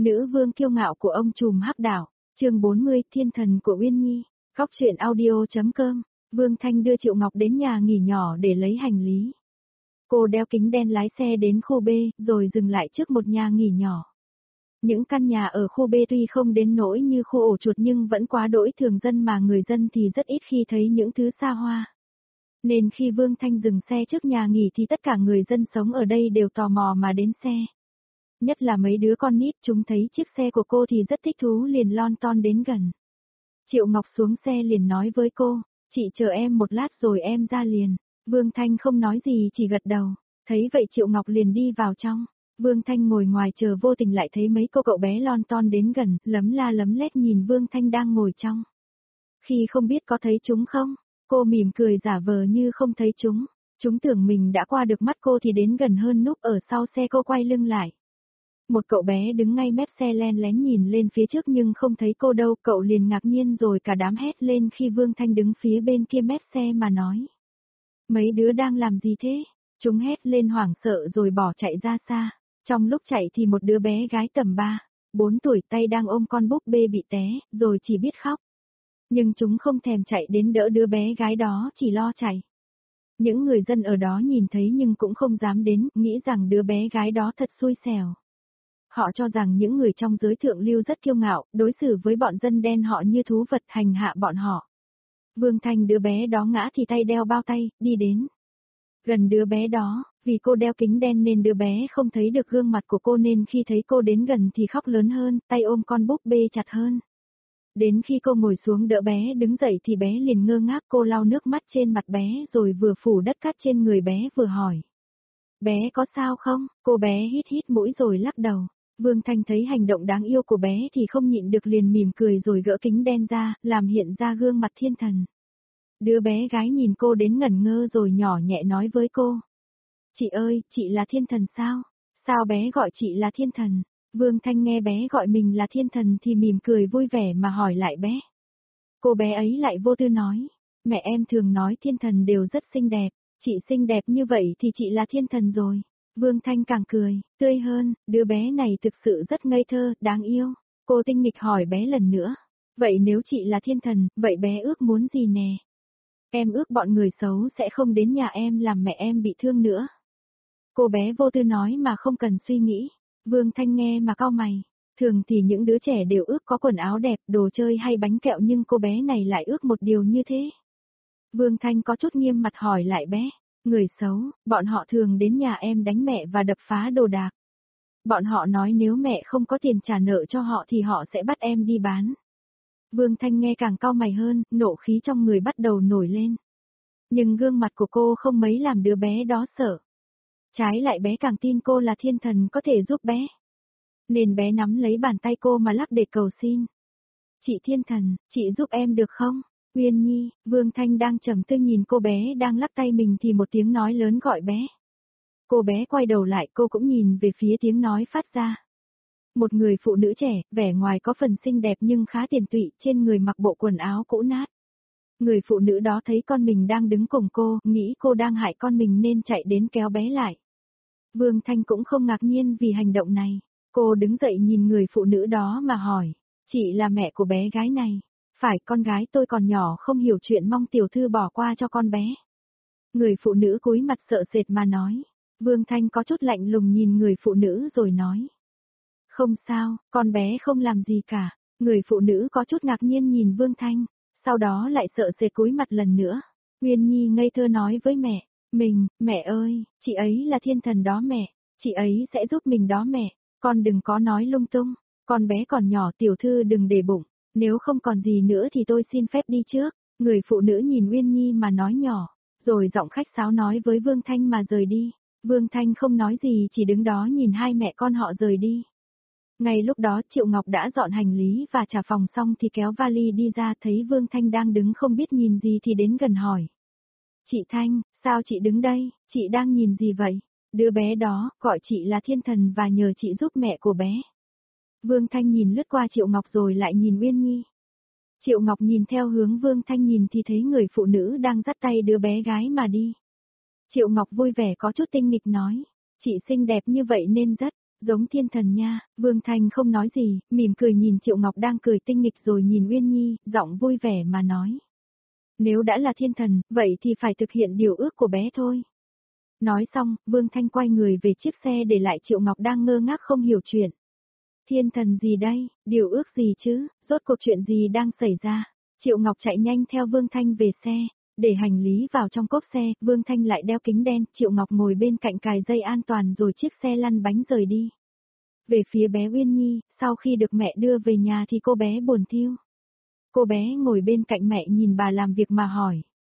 Nữ vương kiêu ngạo của ông trùm hắc đảo, chương 40, thiên thần của Uyên Nhi, góc truyện audio.com, Vương Thanh đưa Triệu Ngọc đến nhà nghỉ nhỏ để lấy hành lý. Cô đeo kính đen lái xe đến khu B, rồi dừng lại trước một nhà nghỉ nhỏ. Những căn nhà ở khu B tuy không đến nỗi như khu ổ chuột nhưng vẫn quá đỗi thường dân mà người dân thì rất ít khi thấy những thứ xa hoa. Nên khi Vương Thanh dừng xe trước nhà nghỉ thì tất cả người dân sống ở đây đều tò mò mà đến xe. Nhất là mấy đứa con nít, chúng thấy chiếc xe của cô thì rất thích thú liền lon ton đến gần. Triệu Ngọc xuống xe liền nói với cô, chị chờ em một lát rồi em ra liền. Vương Thanh không nói gì chỉ gật đầu, thấy vậy Triệu Ngọc liền đi vào trong. Vương Thanh ngồi ngoài chờ vô tình lại thấy mấy cô cậu bé lon ton đến gần, lấm la lấm lét nhìn Vương Thanh đang ngồi trong. Khi không biết có thấy chúng không, cô mỉm cười giả vờ như không thấy chúng. Chúng tưởng mình đã qua được mắt cô thì đến gần hơn núp ở sau xe cô quay lưng lại. Một cậu bé đứng ngay mép xe len lén nhìn lên phía trước nhưng không thấy cô đâu, cậu liền ngạc nhiên rồi cả đám hét lên khi Vương Thanh đứng phía bên kia mép xe mà nói. Mấy đứa đang làm gì thế? Chúng hét lên hoảng sợ rồi bỏ chạy ra xa. Trong lúc chạy thì một đứa bé gái tầm 3-4 tuổi tay đang ôm con búp bê bị té, rồi chỉ biết khóc. Nhưng chúng không thèm chạy đến đỡ đứa bé gái đó, chỉ lo chạy. Những người dân ở đó nhìn thấy nhưng cũng không dám đến, nghĩ rằng đứa bé gái đó thật xui xẻo. Họ cho rằng những người trong giới thượng lưu rất kiêu ngạo, đối xử với bọn dân đen họ như thú vật, hành hạ bọn họ. Vương Thanh đứa bé đó ngã thì tay đeo bao tay, đi đến gần đứa bé đó, vì cô đeo kính đen nên đứa bé không thấy được gương mặt của cô nên khi thấy cô đến gần thì khóc lớn hơn, tay ôm con búp bê chặt hơn. Đến khi cô ngồi xuống đỡ bé đứng dậy thì bé liền ngơ ngác, cô lau nước mắt trên mặt bé rồi vừa phủ đất cát trên người bé vừa hỏi. Bé có sao không? Cô bé hít hít mũi rồi lắc đầu. Vương Thanh thấy hành động đáng yêu của bé thì không nhịn được liền mỉm cười rồi gỡ kính đen ra, làm hiện ra gương mặt thiên thần. Đứa bé gái nhìn cô đến ngẩn ngơ rồi nhỏ nhẹ nói với cô. Chị ơi, chị là thiên thần sao? Sao bé gọi chị là thiên thần? Vương Thanh nghe bé gọi mình là thiên thần thì mỉm cười vui vẻ mà hỏi lại bé. Cô bé ấy lại vô tư nói. Mẹ em thường nói thiên thần đều rất xinh đẹp, chị xinh đẹp như vậy thì chị là thiên thần rồi. Vương Thanh càng cười, tươi hơn, đứa bé này thực sự rất ngây thơ, đáng yêu. Cô tinh nghịch hỏi bé lần nữa. Vậy nếu chị là thiên thần, vậy bé ước muốn gì nè? Em ước bọn người xấu sẽ không đến nhà em làm mẹ em bị thương nữa. Cô bé vô tư nói mà không cần suy nghĩ. Vương Thanh nghe mà cau mày. Thường thì những đứa trẻ đều ước có quần áo đẹp, đồ chơi hay bánh kẹo nhưng cô bé này lại ước một điều như thế. Vương Thanh có chút nghiêm mặt hỏi lại bé. Người xấu, bọn họ thường đến nhà em đánh mẹ và đập phá đồ đạc. Bọn họ nói nếu mẹ không có tiền trả nợ cho họ thì họ sẽ bắt em đi bán. Vương Thanh nghe càng cau mày hơn, nộ khí trong người bắt đầu nổi lên. Nhưng gương mặt của cô không mấy làm đứa bé đó sợ. Trái lại bé càng tin cô là thiên thần có thể giúp bé. Nên bé nắm lấy bàn tay cô mà lắc để cầu xin. Chị thiên thần, chị giúp em được không? Uyên Nhi, Vương Thanh đang trầm tư nhìn cô bé đang lắc tay mình thì một tiếng nói lớn gọi bé. Cô bé quay đầu lại cô cũng nhìn về phía tiếng nói phát ra. Một người phụ nữ trẻ, vẻ ngoài có phần xinh đẹp nhưng khá tiều tụy, trên người mặc bộ quần áo cũ nát. Người phụ nữ đó thấy con mình đang đứng cùng cô, nghĩ cô đang hại con mình nên chạy đến kéo bé lại. Vương Thanh cũng không ngạc nhiên vì hành động này. Cô đứng dậy nhìn người phụ nữ đó mà hỏi, chị là mẹ của bé gái này. Phải, con gái tôi còn nhỏ không hiểu chuyện, mong tiểu thư bỏ qua cho con bé. Người phụ nữ cúi mặt sợ sệt mà nói. Vương Thanh có chút lạnh lùng nhìn người phụ nữ rồi nói. Không sao, con bé không làm gì cả. Người phụ nữ có chút ngạc nhiên nhìn Vương Thanh, sau đó lại sợ sệt cúi mặt lần nữa. Uyên Nhi ngây thơ nói với mẹ, mẹ ơi, chị ấy là thiên thần đó mẹ, chị ấy sẽ giúp mình đó mẹ, con đừng có nói lung tung, con bé còn nhỏ tiểu thư đừng để bụng, nếu không còn gì nữa thì tôi xin phép đi trước. Người phụ nữ nhìn Uyên Nhi mà nói nhỏ, rồi giọng khách sáo nói với Vương Thanh mà rời đi. Vương Thanh không nói gì chỉ đứng đó nhìn hai mẹ con họ rời đi. Ngay lúc đó Triệu Ngọc đã dọn hành lý và trả phòng xong thì kéo vali đi ra, thấy Vương Thanh đang đứng không biết nhìn gì thì đến gần hỏi. Chị Thanh, sao chị đứng đây, chị đang nhìn gì vậy? Đứa bé đó, gọi chị là thiên thần và nhờ chị giúp mẹ của bé. Vương Thanh nhìn lướt qua Triệu Ngọc rồi lại nhìn Uyên Nhi. Triệu Ngọc nhìn theo hướng Vương Thanh nhìn thì thấy người phụ nữ đang dắt tay đứa bé gái mà đi. Triệu Ngọc vui vẻ có chút tinh nghịch nói, chị xinh đẹp như vậy nên rất Giống thiên thần nha, Vương Thanh không nói gì, mỉm cười nhìn Triệu Ngọc đang cười tinh nghịch rồi nhìn Uyên Nhi, giọng vui vẻ mà nói. Nếu đã là thiên thần, vậy thì phải thực hiện điều ước của bé thôi. Nói xong, Vương Thanh quay người về chiếc xe để lại Triệu Ngọc đang ngơ ngác không hiểu chuyện. Thiên thần gì đây, điều ước gì chứ, rốt cuộc chuyện gì đang xảy ra. Triệu Ngọc chạy nhanh theo Vương Thanh về xe, để hành lý vào trong cốp xe, Vương Thanh lại đeo kính đen, Triệu Ngọc ngồi bên cạnh cài dây an toàn rồi chiếc xe lăn bánh rời đi. Về phía bé Uyên Nhi, sau khi được mẹ đưa về nhà thì cô bé buồn thiu. Cô bé ngồi bên cạnh mẹ nhìn bà làm việc mà hỏi.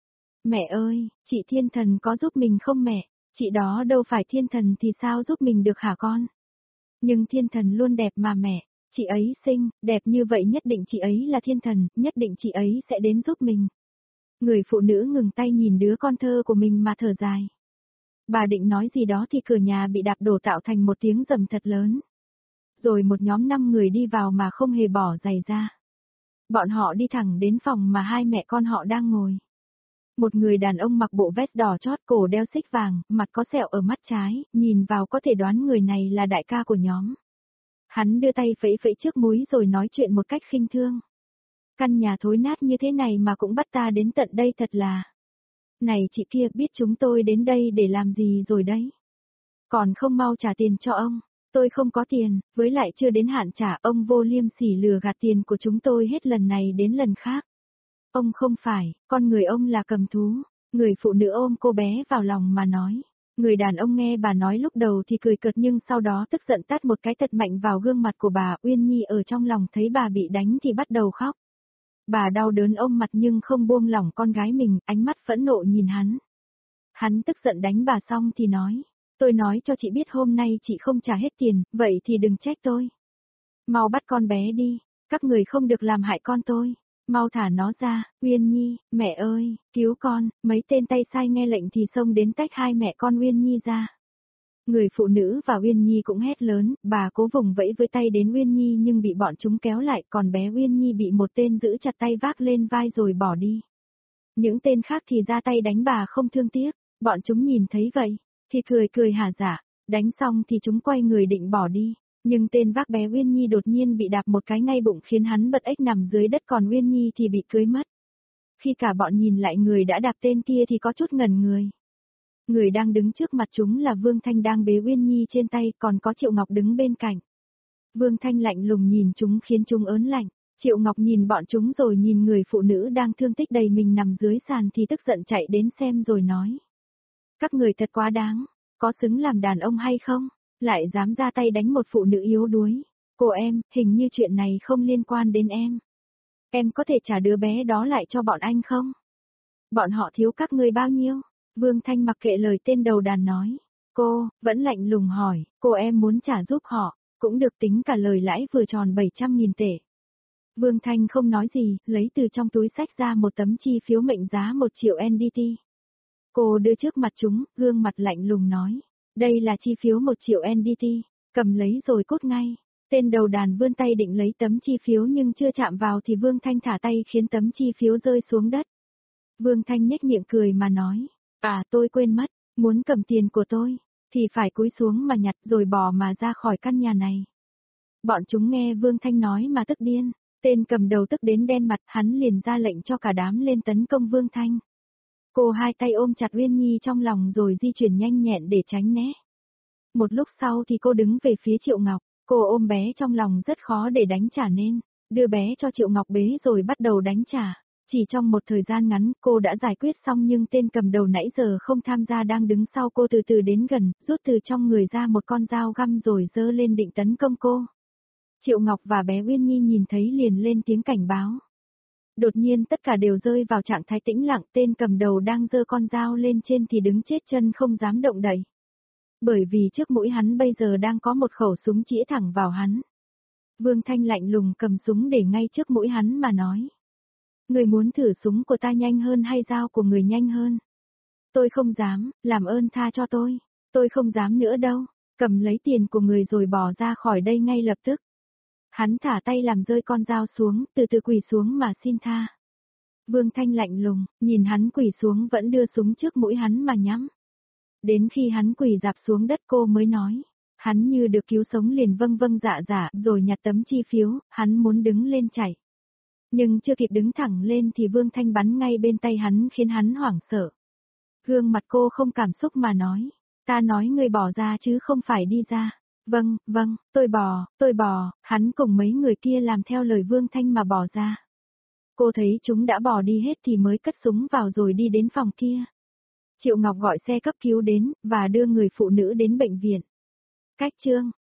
Mẹ ơi, chị thiên thần có giúp mình không mẹ? Chị đó đâu phải thiên thần thì sao giúp mình được hả con? Nhưng thiên thần luôn đẹp mà mẹ, chị ấy xinh, đẹp như vậy nhất định chị ấy là thiên thần, nhất định chị ấy sẽ đến giúp mình. Người phụ nữ ngừng tay nhìn đứa con thơ của mình mà thở dài. Bà định nói gì đó thì cửa nhà bị đạp đổ tạo thành một tiếng rầm thật lớn. Rồi một nhóm 5 người đi vào mà không hề bỏ giày ra. Bọn họ đi thẳng đến phòng mà hai mẹ con họ đang ngồi. Một người đàn ông mặc bộ vest đỏ chót cổ đeo xích vàng, mặt có sẹo ở mắt trái, nhìn vào có thể đoán người này là đại ca của nhóm. Hắn đưa tay phẩy phẩy trước múi rồi nói chuyện một cách khinh thương. Căn nhà thối nát như thế này mà cũng bắt ta đến tận đây thật là. Này chị kia biết chúng tôi đến đây để làm gì rồi đấy. Còn không mau trả tiền cho ông. Tôi không có tiền, với lại chưa đến hạn trả, ông vô liêm sỉ lừa gạt tiền của chúng tôi hết lần này đến lần khác. Ông không phải, con người ông là cầm thú. Người phụ nữ ôm cô bé vào lòng mà nói. Người đàn ông nghe bà nói lúc đầu thì cười cợt nhưng sau đó tức giận tát một cái thật mạnh vào gương mặt của bà. Uyên Nhi ở trong lòng thấy bà bị đánh thì bắt đầu khóc. Bà đau đớn ôm mặt nhưng không buông lỏng con gái mình, ánh mắt phẫn nộ nhìn hắn. Hắn tức giận đánh bà xong thì nói. Tôi nói cho chị biết hôm nay chị không trả hết tiền, vậy thì đừng trách tôi. Mau bắt con bé đi, các người không được làm hại con tôi. Mau thả nó ra, Uyên Nhi, mẹ ơi, cứu con, mấy tên tay sai nghe lệnh thì xông đến tách hai mẹ con Uyên Nhi ra. Người phụ nữ và Uyên Nhi cũng hét lớn, bà cố vùng vẫy với tay đến Uyên Nhi nhưng bị bọn chúng kéo lại, còn bé Uyên Nhi bị một tên giữ chặt tay vác lên vai rồi bỏ đi. Những tên khác thì ra tay đánh bà không thương tiếc, bọn chúng nhìn thấy vậy, thì cười cười hả dạ, đánh xong thì chúng quay người định bỏ đi. Nhưng tên vác bé Uyên Nhi đột nhiên bị đạp một cái ngay bụng khiến hắn bật ếch nằm dưới đất còn Uyên Nhi thì bị cưới mất. Khi cả bọn nhìn lại người đã đạp tên kia thì có chút ngẩn người. Người đang đứng trước mặt chúng là Vương Thanh đang bế Uyên Nhi trên tay còn có Triệu Ngọc đứng bên cạnh. Vương Thanh lạnh lùng nhìn chúng khiến chúng ớn lạnh. Triệu Ngọc nhìn bọn chúng rồi nhìn người phụ nữ đang thương tích đầy mình nằm dưới sàn thì tức giận chạy đến xem rồi nói. Các người thật quá đáng, có xứng làm đàn ông hay không? Lại dám ra tay đánh một phụ nữ yếu đuối. Cô em, hình như chuyện này không liên quan đến em. Em có thể trả đứa bé đó lại cho bọn anh không? Bọn họ thiếu các ngươi bao nhiêu? Vương Thanh mặc kệ lời tên đầu đàn nói. Cô, vẫn lạnh lùng hỏi, cô em muốn trả giúp họ, cũng được tính cả lời lãi vừa tròn 700.000 tệ. Vương Thanh không nói gì, lấy từ trong túi sách ra một tấm chi phiếu mệnh giá 1 triệu NDT. Cô đưa trước mặt chúng, gương mặt lạnh lùng nói. Đây là chi phiếu 1 triệu NDT, cầm lấy rồi cút ngay. Tên đầu đàn vươn tay định lấy tấm chi phiếu nhưng chưa chạm vào thì Vương Thanh thả tay khiến tấm chi phiếu rơi xuống đất. Vương Thanh nhếch miệng cười mà nói. À tôi quên mất, muốn cầm tiền của tôi, thì phải cúi xuống mà nhặt rồi bỏ mà ra khỏi căn nhà này. Bọn chúng nghe Vương Thanh nói mà tức điên, tên cầm đầu tức đến đen mặt, hắn liền ra lệnh cho cả đám lên tấn công Vương Thanh. Cô hai tay ôm chặt Uyên Nhi trong lòng rồi di chuyển nhanh nhẹn để tránh né. Một lúc sau thì cô đứng về phía Triệu Ngọc, cô ôm bé trong lòng rất khó để đánh trả nên, đưa bé cho Triệu Ngọc bế rồi bắt đầu đánh trả. Chỉ trong một thời gian ngắn cô đã giải quyết xong nhưng tên cầm đầu nãy giờ không tham gia đang đứng sau cô từ từ đến gần, rút từ trong người ra một con dao găm rồi giơ lên định tấn công cô. Triệu Ngọc và bé Uyên Nhi nhìn thấy liền lên tiếng cảnh báo. Đột nhiên tất cả đều rơi vào trạng thái tĩnh lặng, tên cầm đầu đang giơ con dao lên trên thì đứng chết chân không dám động đậy. Bởi vì trước mũi hắn bây giờ đang có một khẩu súng chĩa thẳng vào hắn. Vương Thanh lạnh lùng cầm súng để ngay trước mũi hắn mà nói. Người muốn thử súng của ta nhanh hơn hay dao của người nhanh hơn? Tôi không dám, làm ơn tha cho tôi không dám nữa đâu, cầm lấy tiền của người rồi bỏ ra khỏi đây ngay lập tức. Hắn thả tay làm rơi con dao xuống, từ từ quỳ xuống mà xin tha. Vương Thanh lạnh lùng, nhìn hắn quỳ xuống vẫn đưa súng trước mũi hắn mà nhắm. Đến khi hắn quỳ rạp xuống đất cô mới nói, Hắn như được cứu sống liền vâng vâng dạ dạ rồi nhặt tấm chi phiếu, hắn muốn đứng lên chạy. Nhưng chưa kịp đứng thẳng lên thì Vương Thanh bắn ngay bên tay hắn khiến hắn hoảng sợ. Gương mặt cô không cảm xúc mà nói, ta nói người bỏ ra chứ không phải đi ra. Vâng, vâng, tôi bò, hắn cùng mấy người kia làm theo lời Vương Thanh mà bỏ ra. Cô thấy chúng đã bỏ đi hết thì mới cất súng vào rồi đi đến phòng kia. Triệu Ngọc gọi xe cấp cứu đến, và đưa người phụ nữ đến bệnh viện. Cách chương